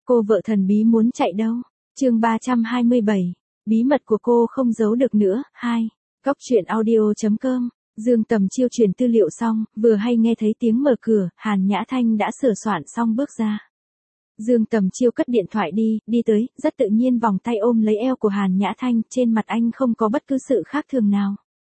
Cô vợ thần bí muốn chạy đâu? Chương 327. Bí mật của cô không giấu được nữa. 2. Cóc truyện audio.com. Dương Tầm Chiêu truyền tư liệu xong, vừa hay nghe thấy tiếng mở cửa, Hàn Nhã Thanh đã sửa soạn xong bước ra. Dương Tầm Chiêu cất điện thoại đi tới, rất tự nhiên vòng tay ôm lấy eo của Hàn Nhã Thanh, trên mặt anh không có bất cứ sự khác thường nào.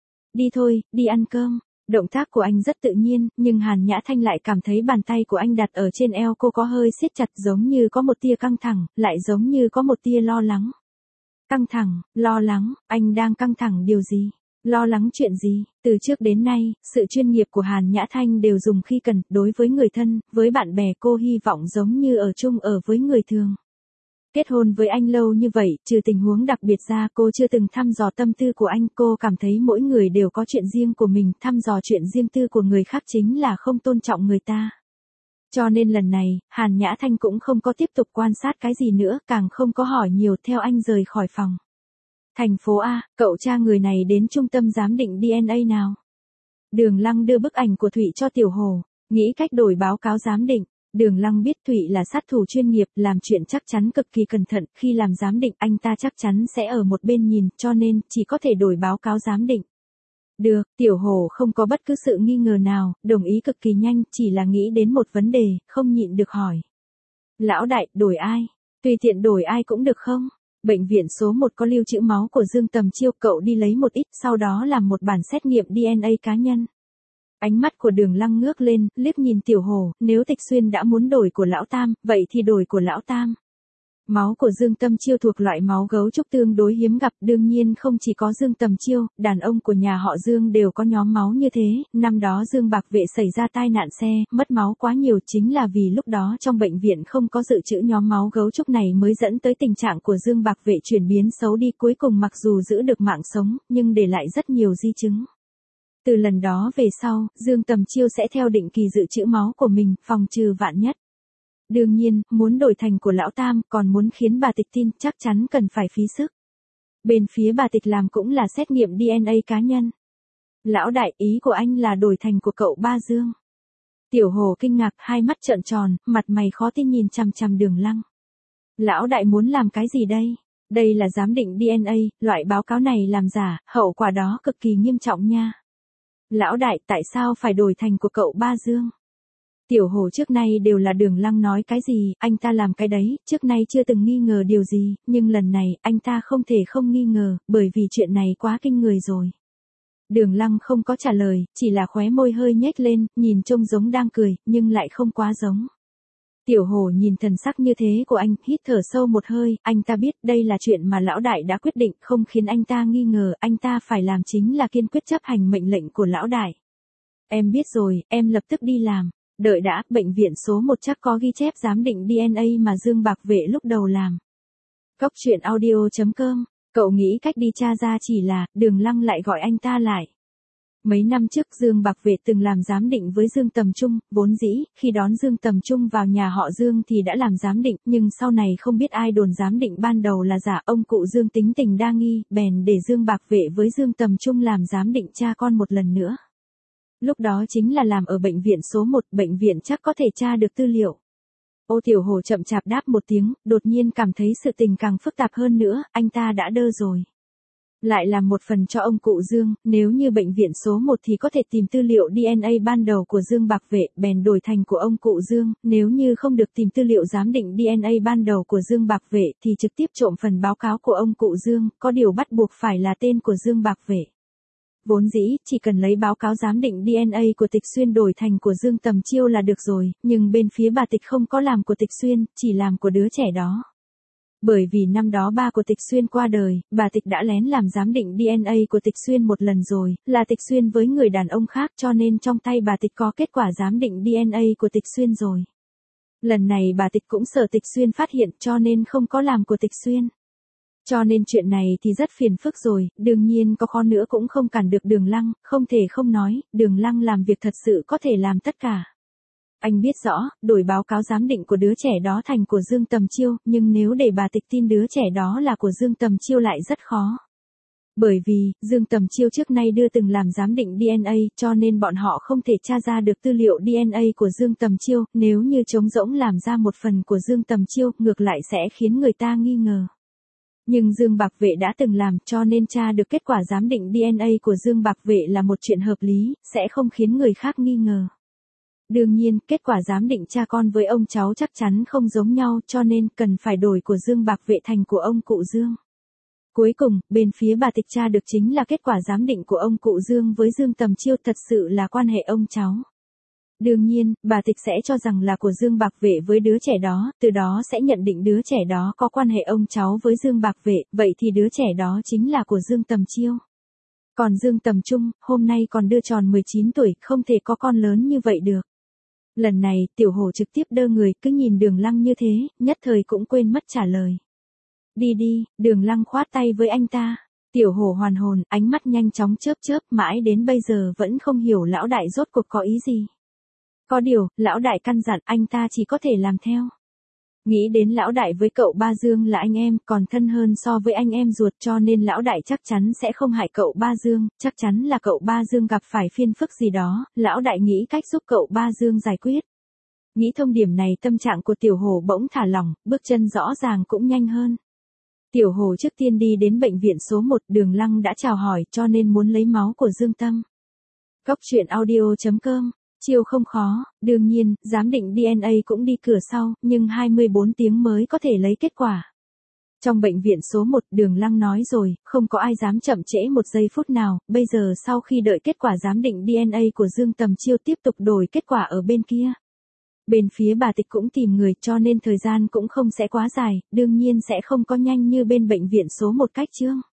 Đi thôi, đi ăn cơm. Động tác của anh rất tự nhiên, nhưng Hàn Nhã Thanh lại cảm thấy bàn tay của anh đặt ở trên eo cô có hơi siết chặt, giống như có một tia căng thẳng, lại giống như có một tia lo lắng. Căng thẳng, lo lắng, anh đang căng thẳng điều gì? Lo lắng chuyện gì? Từ trước đến nay, sự chuyên nghiệp của Hàn Nhã Thanh đều dùng khi cần, đối với người thân, với bạn bè cô hy vọng giống như ở chung ở với người thường. Kết hôn với anh lâu như vậy, trừ tình huống đặc biệt ra cô chưa từng thăm dò tâm tư của anh, cô cảm thấy mỗi người đều có chuyện riêng của mình, thăm dò chuyện riêng tư của người khác chính là không tôn trọng người ta. Cho nên lần này, Hàn Nhã Thanh cũng không có tiếp tục quan sát cái gì nữa, càng không có hỏi nhiều, theo anh rời khỏi phòng. Thành phố A, cậu tra người này đến trung tâm giám định DNA nào. Đường Lăng đưa bức ảnh của Thụy cho Tiểu Hồ, nghĩ cách đổi báo cáo giám định. Đường Lăng biết Thụy là sát thủ chuyên nghiệp, làm chuyện chắc chắn cực kỳ cẩn thận, khi làm giám định anh ta chắc chắn sẽ ở một bên nhìn, cho nên chỉ có thể đổi báo cáo giám định. Được, Tiểu Hồ không có bất cứ sự nghi ngờ nào, đồng ý cực kỳ nhanh, chỉ là nghĩ đến một vấn đề, không nhịn được hỏi. Lão đại, đổi ai? Tùy tiện đổi ai cũng được không? Bệnh viện số 1 có lưu trữ máu của Dương Tầm Chiêu, cậu đi lấy một ít, sau đó làm một bản xét nghiệm DNA cá nhân. Ánh mắt của Đường Lăng ngước lên, liếc nhìn Tiểu Hồ, nếu Tịch Xuyên đã muốn đổi của Lão Tam, vậy thì đổi của Lão Tam. Máu của Dương Tầm Chiêu thuộc loại máu gấu trúc tương đối hiếm gặp, đương nhiên không chỉ có Dương Tầm Chiêu, đàn ông của nhà họ Dương đều có nhóm máu như thế, năm đó Dương Bạc Vệ xảy ra tai nạn xe, mất máu quá nhiều, chính là vì lúc đó trong bệnh viện không có dự trữ nhóm máu gấu trúc này mới dẫn tới tình trạng của Dương Bạc Vệ chuyển biến xấu đi, cuối cùng mặc dù giữ được mạng sống, nhưng để lại rất nhiều di chứng. Từ lần đó về sau, Dương Tầm Chiêu sẽ theo định kỳ dự trữ máu của mình, phòng trừ vạn nhất. Đương nhiên, muốn đổi thành của Lão Tam, còn muốn khiến bà Tịch tin, chắc chắn cần phải phí sức. Bên phía bà Tịch làm cũng là xét nghiệm DNA cá nhân. Lão đại, ý của anh là đổi thành của cậu Ba Dương. Tiểu Hồ kinh ngạc, hai mắt trợn tròn, mặt mày khó tin nhìn chằm chằm Đường Lăng. Lão đại muốn làm cái gì đây? Đây là giám định DNA, loại báo cáo này làm giả, hậu quả đó cực kỳ nghiêm trọng nha. Lão đại, tại sao phải đổi thành của cậu Ba Dương? Tiểu Hồ trước nay đều là Đường Lăng nói cái gì, anh ta làm cái đấy, trước nay chưa từng nghi ngờ điều gì, nhưng lần này, anh ta không thể không nghi ngờ, bởi vì chuyện này quá kinh người rồi. Đường Lăng không có trả lời, chỉ là khóe môi hơi nhếch lên, nhìn trông giống đang cười, nhưng lại không quá giống. Tiểu Hồ nhìn thần sắc như thế của anh, hít thở sâu một hơi, anh ta biết đây là chuyện mà lão đại đã quyết định, không khiến anh ta nghi ngờ, anh ta phải làm chính là kiên quyết chấp hành mệnh lệnh của lão đại. Em biết rồi, em lập tức đi làm. Đợi đã, bệnh viện số 1 chắc có ghi chép giám định DNA mà Dương Bạc Vệ lúc đầu làm. Cóc truyện audio.com, cậu nghĩ cách đi tra ra chỉ là, Đường Lăng lại gọi anh ta lại. Mấy năm trước Dương Bạc Vệ từng làm giám định với Dương Tầm Trung, vốn dĩ, khi đón Dương Tầm Trung vào nhà họ Dương thì đã làm giám định, nhưng sau này không biết ai đồn giám định ban đầu là giả, ông cụ Dương tính tình đa nghi, bèn để Dương Bạc Vệ với Dương Tầm Trung làm giám định cha con một lần nữa. Lúc đó chính là làm ở bệnh viện số 1, bệnh viện chắc có thể tra được tư liệu. Ô Tiểu Hồ chậm chạp đáp một tiếng, đột nhiên cảm thấy sự tình càng phức tạp hơn nữa, anh ta đã đơ rồi. Lại làm một phần cho ông cụ Dương, nếu như bệnh viện số 1 thì có thể tìm tư liệu DNA ban đầu của Dương Bạc Vệ, bèn đổi thành của ông cụ Dương, nếu như không được tìm tư liệu giám định DNA ban đầu của Dương Bạc Vệ thì trực tiếp trộm phần báo cáo của ông cụ Dương, có điều bắt buộc phải là tên của Dương Bạc Vệ. Vốn dĩ, chỉ cần lấy báo cáo giám định DNA của Tịch Xuyên đổi thành của Dương Tầm Chiêu là được rồi, nhưng bên phía bà Tịch không có làm của Tịch Xuyên, chỉ làm của đứa trẻ đó. Bởi vì năm đó ba của Tịch Xuyên qua đời, bà Tịch đã lén làm giám định DNA của Tịch Xuyên một lần rồi, là Tịch Xuyên với người đàn ông khác, cho nên trong tay bà Tịch có kết quả giám định DNA của Tịch Xuyên rồi. Lần này bà Tịch cũng sợ Tịch Xuyên phát hiện, cho nên không có làm của Tịch Xuyên. Cho nên chuyện này thì rất phiền phức rồi, đương nhiên có khó nữa cũng không cản được Đường Lăng, không thể không nói, Đường Lăng làm việc thật sự có thể làm tất cả. Anh biết rõ, đổi báo cáo giám định của đứa trẻ đó thành của Dương Tầm Chiêu, nhưng nếu để bà Tịch tin đứa trẻ đó là của Dương Tầm Chiêu lại rất khó. Bởi vì, Dương Tầm Chiêu trước nay đưa từng làm giám định DNA, cho nên bọn họ không thể tra ra được tư liệu DNA của Dương Tầm Chiêu, nếu như trống rỗng làm ra một phần của Dương Tầm Chiêu, ngược lại sẽ khiến người ta nghi ngờ. Nhưng Dương Bạc Vệ đã từng làm, cho nên tra được kết quả giám định DNA của Dương Bạc Vệ là một chuyện hợp lý, sẽ không khiến người khác nghi ngờ. Đương nhiên, kết quả giám định cha con với ông cháu chắc chắn không giống nhau, cho nên cần phải đổi của Dương Bạc Vệ thành của ông cụ Dương. Cuối cùng, bên phía bà Tịch tra được chính là kết quả giám định của ông cụ Dương với Dương Tầm Chiêu thật sự là quan hệ ông cháu. Đương nhiên, bà Tịch sẽ cho rằng là của Dương Bạc Vệ với đứa trẻ đó, từ đó sẽ nhận định đứa trẻ đó có quan hệ ông cháu với Dương Bạc Vệ, vậy thì đứa trẻ đó chính là của Dương Tầm Chiêu. Còn Dương Tầm Trung, hôm nay còn đưa tròn 19 tuổi, không thể có con lớn như vậy được. Lần này, Tiểu Hổ trực tiếp đơ người, cứ nhìn Đường Lăng như thế, nhất thời cũng quên mất trả lời. Đi đi, Đường Lăng khoát tay với anh ta. Tiểu Hổ hoàn hồn, ánh mắt nhanh chóng chớp chớp, mãi đến bây giờ vẫn không hiểu lão đại rốt cuộc có ý gì. Có điều, lão đại căn dặn anh ta chỉ có thể làm theo. Nghĩ đến lão đại với cậu ba Dương là anh em, còn thân hơn so với anh em ruột, cho nên lão đại chắc chắn sẽ không hại cậu ba Dương, chắc chắn là cậu ba Dương gặp phải phiền phức gì đó, lão đại nghĩ cách giúp cậu ba Dương giải quyết. Nghĩ thông điểm này, tâm trạng của Tiểu Hổ bỗng thả lỏng, bước chân rõ ràng cũng nhanh hơn. Tiểu Hổ trước tiên đi đến bệnh viện số 1, Đường Lăng đã chào hỏi, cho nên muốn lấy máu của Dương Tâm. Cóc truyện audio.com. Chiêu không khó, đương nhiên, giám định DNA cũng đi cửa sau, nhưng 24 tiếng mới có thể lấy kết quả. Trong bệnh viện số 1, Đường Lăng nói rồi, không có ai dám chậm trễ một giây phút nào, bây giờ sau khi đợi kết quả giám định DNA của Dương Tầm Chiêu tiếp tục đổi kết quả ở bên kia. Bên phía bà Tịch cũng tìm người, cho nên thời gian cũng không sẽ quá dài, đương nhiên sẽ không có nhanh như bên bệnh viện số 1 cách chương.